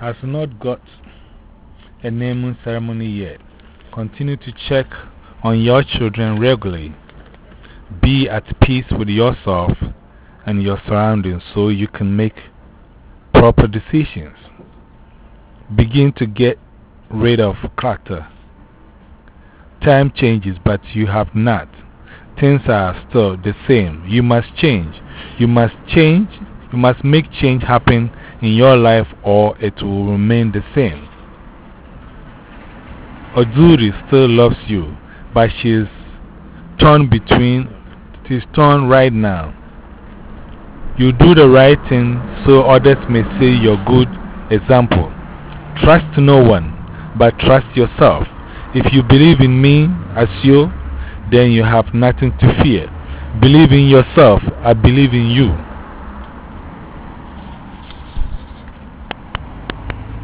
has not got a naming ceremony yet. Continue to check on your children regularly. Be at peace with yourself and your surroundings so you can make proper decisions. Begin to get rid of clutter. Time changes, but you have not. Things are still the same. You must change. You must change. You must make change happen in your life or it will remain the same. Ozuri still loves you, but she's torn right now. You do the right thing so others may see your good example. Trust no one, but trust yourself. If you believe in me as you, then you have nothing to fear. Believe in yourself, I believe in you.